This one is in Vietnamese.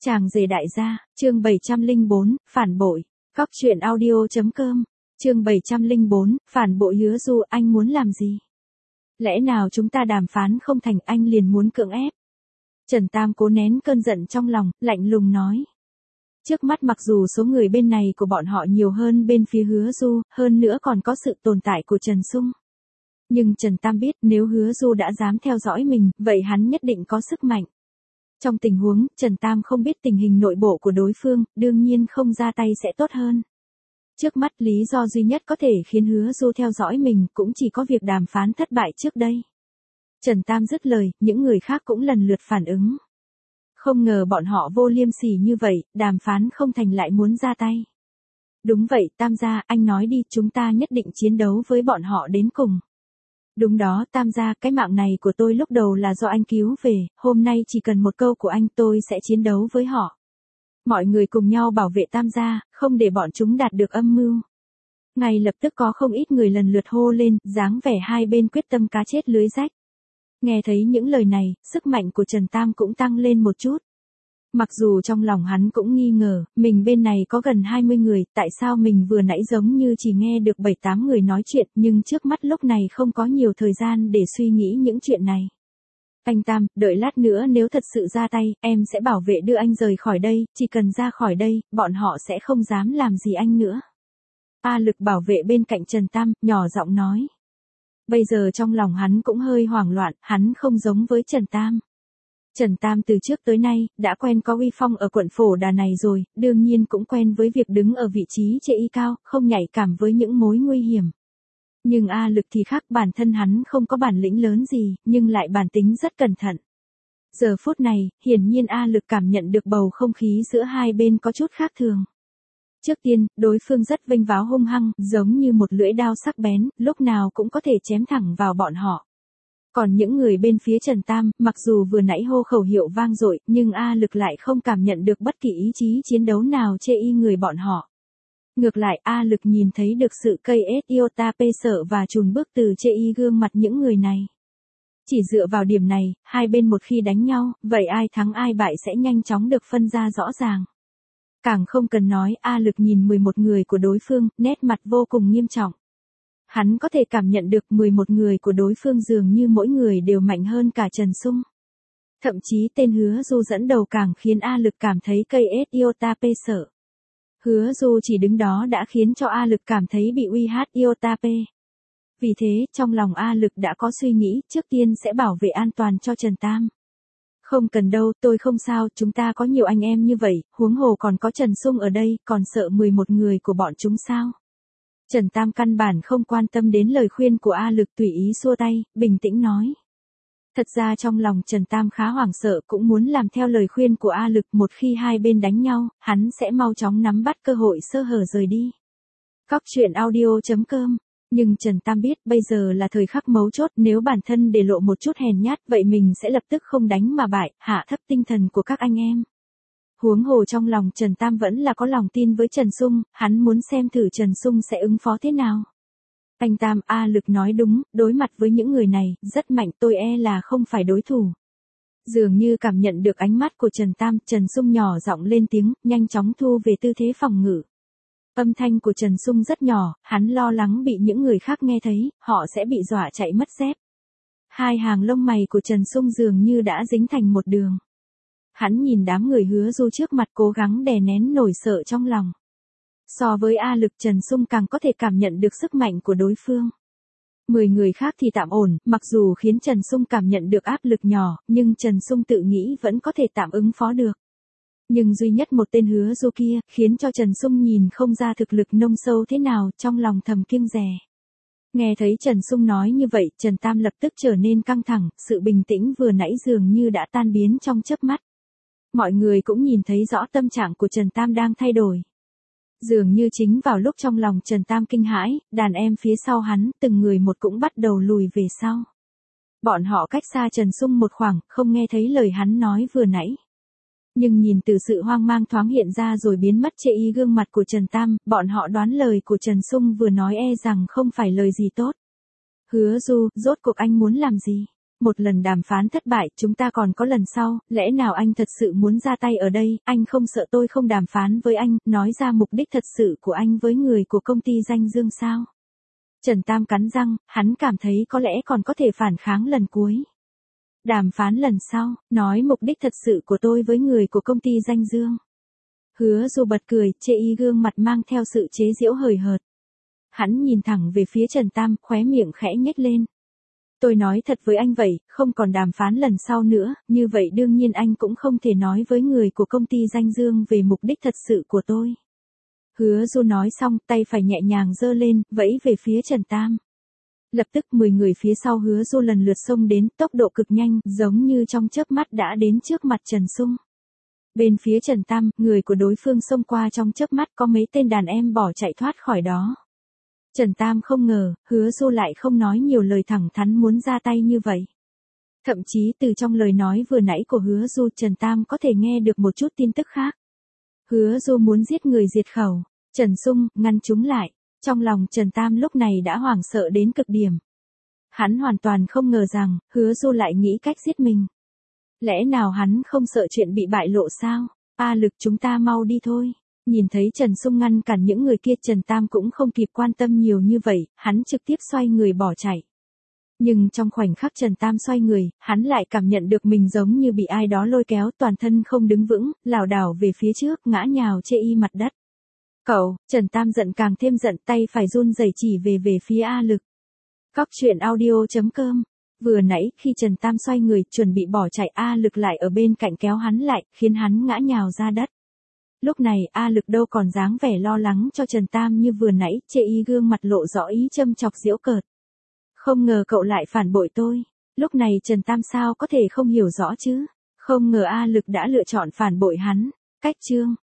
Chàng rể đại gia, chương 704, phản bội. Góc truyện audio.com, chương 704, phản bội. Hứa Du, anh muốn làm gì? Lẽ nào chúng ta đàm phán không thành anh liền muốn cưỡng ép? Trần Tam cố nén cơn giận trong lòng, lạnh lùng nói. Trước mắt mặc dù số người bên này của bọn họ nhiều hơn bên phía Hứa Du, hơn nữa còn có sự tồn tại của Trần Sung. Nhưng Trần Tam biết nếu Hứa Du đã dám theo dõi mình, vậy hắn nhất định có sức mạnh. Trong tình huống, Trần Tam không biết tình hình nội bộ của đối phương, đương nhiên không ra tay sẽ tốt hơn. Trước mắt lý do duy nhất có thể khiến Hứa Du theo dõi mình cũng chỉ có việc đàm phán thất bại trước đây. Trần Tam dứt lời, những người khác cũng lần lượt phản ứng. Không ngờ bọn họ vô liêm sỉ như vậy, đàm phán không thành lại muốn ra tay. Đúng vậy, Tam gia, anh nói đi, chúng ta nhất định chiến đấu với bọn họ đến cùng. Đúng đó, Tam gia, cái mạng này của tôi lúc đầu là do anh cứu về, hôm nay chỉ cần một câu của anh tôi sẽ chiến đấu với họ. Mọi người cùng nhau bảo vệ Tam gia, không để bọn chúng đạt được âm mưu. Ngay lập tức có không ít người lần lượt hô lên, dáng vẻ hai bên quyết tâm cá chết lưới rách. Nghe thấy những lời này, sức mạnh của Trần Tam cũng tăng lên một chút. Mặc dù trong lòng hắn cũng nghi ngờ, mình bên này có gần 20 người, tại sao mình vừa nãy giống như chỉ nghe được 7-8 người nói chuyện, nhưng trước mắt lúc này không có nhiều thời gian để suy nghĩ những chuyện này. Anh Tam, đợi lát nữa nếu thật sự ra tay, em sẽ bảo vệ đưa anh rời khỏi đây, chỉ cần ra khỏi đây, bọn họ sẽ không dám làm gì anh nữa. A Lực bảo vệ bên cạnh Trần Tam, nhỏ giọng nói. Bây giờ trong lòng hắn cũng hơi hoảng loạn, hắn không giống với Trần Tam. Trần Tam từ trước tới nay, đã quen có uy phong ở quận Phổ Đà này rồi, đương nhiên cũng quen với việc đứng ở vị trí chê y cao, không nhạy cảm với những mối nguy hiểm. Nhưng A Lực thì khác, bản thân hắn không có bản lĩnh lớn gì, nhưng lại bản tính rất cẩn thận. Giờ phút này, hiển nhiên A Lực cảm nhận được bầu không khí giữa hai bên có chút khác thường. Trước tiên, đối phương rất vênh váo hung hăng, giống như một lưỡi đao sắc bén, lúc nào cũng có thể chém thẳng vào bọn họ. Còn những người bên phía Trần Tam, mặc dù vừa nãy hô khẩu hiệu vang dội, nhưng A Lực lại không cảm nhận được bất kỳ ý chí chiến đấu nào chê y người bọn họ. Ngược lại, A Lực nhìn thấy được sự cây iota pê sợ và chùn bước từ chê y gương mặt những người này. Chỉ dựa vào điểm này, hai bên một khi đánh nhau, vậy ai thắng ai bại sẽ nhanh chóng được phân ra rõ ràng. Càng không cần nói, A Lực nhìn 11 người của đối phương, nét mặt vô cùng nghiêm trọng. Hắn có thể cảm nhận được 11 người của đối phương dường như mỗi người đều mạnh hơn cả Trần Sung. Thậm chí tên Hứa Du dẫn đầu càng khiến A Lực cảm thấy cây iota pê sợ. Hứa Du chỉ đứng đó đã khiến cho A Lực cảm thấy bị uy hát iota pê. Vì thế, trong lòng A Lực đã có suy nghĩ, trước tiên sẽ bảo vệ an toàn cho Trần Tam. Không cần đâu, tôi không sao, chúng ta có nhiều anh em như vậy, huống hồ còn có Trần Sung ở đây, còn sợ 11 người của bọn chúng sao? Trần Tam căn bản không quan tâm đến lời khuyên của A Lực, tùy ý xua tay, bình tĩnh nói. Thật ra trong lòng Trần Tam khá hoảng sợ, cũng muốn làm theo lời khuyên của A Lực, một khi hai bên đánh nhau, hắn sẽ mau chóng nắm bắt cơ hội sơ hở rời đi. Góc truyện audio.com. Nhưng Trần Tam biết bây giờ là thời khắc mấu chốt, nếu bản thân để lộ một chút hèn nhát vậy mình sẽ lập tức không đánh mà bại, hạ thấp tinh thần của các anh em. Huống hồ trong lòng Trần Tam vẫn là có lòng tin với Trần Sung, hắn muốn xem thử Trần Sung sẽ ứng phó thế nào. Anh Tam, A Lực nói đúng, đối mặt với những người này, rất mạnh, tôi e là không phải đối thủ. Dường như cảm nhận được ánh mắt của Trần Tam, Trần Sung nhỏ giọng lên tiếng, nhanh chóng thu về tư thế phòng ngự. Âm thanh của Trần Sung rất nhỏ, hắn lo lắng bị những người khác nghe thấy, họ sẽ bị dọa chạy mất dép. Hai hàng lông mày của Trần Sung dường như đã dính thành một đường. Hắn nhìn đám người Hứa Du trước mặt cố gắng đè nén nỗi sợ trong lòng. So với A Lực, Trần Sung càng có thể cảm nhận được sức mạnh của đối phương. 10 người khác thì tạm ổn, mặc dù khiến Trần Sung cảm nhận được áp lực nhỏ, nhưng Trần Sung tự nghĩ vẫn có thể tạm ứng phó được. Nhưng duy nhất một tên Hứa Du kia, khiến cho Trần Sung nhìn không ra thực lực nông sâu thế nào, trong lòng thầm kiêng dè. Nghe thấy Trần Sung nói như vậy, Trần Tam lập tức trở nên căng thẳng, sự bình tĩnh vừa nãy dường như đã tan biến trong chớp mắt. Mọi người cũng nhìn thấy rõ tâm trạng của Trần Tam đang thay đổi. Dường như chính vào lúc trong lòng Trần Tam kinh hãi, đàn em phía sau hắn, từng người một cũng bắt đầu lùi về sau. Bọn họ cách xa Trần Sung một khoảng, không nghe thấy lời hắn nói vừa nãy. Nhưng nhìn từ sự hoang mang thoáng hiện ra rồi biến mất chệ y gương mặt của Trần Tam, bọn họ đoán lời của Trần Sung vừa nói e rằng không phải lời gì tốt. Hứa Du, rốt cuộc anh muốn làm gì? một lần đàm phán thất bại, chúng ta còn có lần sau, lẽ nào anh thật sự muốn ra tay ở đây, anh không sợ tôi không đàm phán với anh, nói ra mục đích thật sự của anh với người của công ty danh dương sao? Trần Tam cắn răng, hắn cảm thấy có lẽ còn có thể phản kháng lần cuối. Đàm phán lần sau, nói mục đích thật sự của tôi với người của công ty danh dương. Hứa Du bật cười, chê y gương mặt mang theo sự chế giễu hời hợt. Hắn nhìn thẳng về phía Trần Tam, khóe miệng khẽ nhếch lên. Tôi nói thật với anh vậy, không còn đàm phán lần sau nữa, như vậy đương nhiên anh cũng không thể nói với người của công ty danh dương về mục đích thật sự của tôi. Hứa Du nói xong, tay phải nhẹ nhàng giơ lên, vẫy về phía Trần Tam. Lập tức 10 người phía sau Hứa Du lần lượt xông đến, tốc độ cực nhanh, giống như trong chớp mắt đã đến trước mặt Trần Sung. Bên phía Trần Tam, người của đối phương xông qua trong chớp mắt, có mấy tên đàn em bỏ chạy thoát khỏi đó. Trần Tam không ngờ, Hứa Du lại không nói nhiều lời, thẳng thắn muốn ra tay như vậy. Thậm chí từ trong lời nói vừa nãy của Hứa Du, Trần Tam có thể nghe được một chút tin tức khác. Hứa Du muốn giết người diệt khẩu. Trần Sung, ngăn chúng lại. Trong lòng Trần Tam lúc này đã hoảng sợ đến cực điểm. Hắn hoàn toàn không ngờ rằng, Hứa Du lại nghĩ cách giết mình. Lẽ nào hắn không sợ chuyện bị bại lộ sao? A Lực, chúng ta mau đi thôi. Nhìn thấy Trần Sung ngăn cản những người kia, Trần Tam cũng không kịp quan tâm nhiều như vậy, hắn trực tiếp xoay người bỏ chạy. Nhưng trong khoảnh khắc Trần Tam xoay người, hắn lại cảm nhận được mình giống như bị ai đó lôi kéo, toàn thân không đứng vững, lảo đảo về phía trước, ngã nhào chê y mặt đất. Cậu, Trần Tam giận càng thêm giận, tay phải run rẩy chỉ về phía A Lực. Cóc truyện audio.com. Vừa nãy khi Trần Tam xoay người chuẩn bị bỏ chạy, A Lực lại ở bên cạnh kéo hắn lại, khiến hắn ngã nhào ra đất. Lúc này A Lực đâu còn dáng vẻ lo lắng cho Trần Tam như vừa nãy, chê y gương mặt lộ rõ ý châm chọc giễu cợt. Không ngờ cậu lại phản bội tôi. Lúc này Trần Tam sao có thể không hiểu rõ chứ? Không ngờ A Lực đã lựa chọn phản bội hắn. Cách chương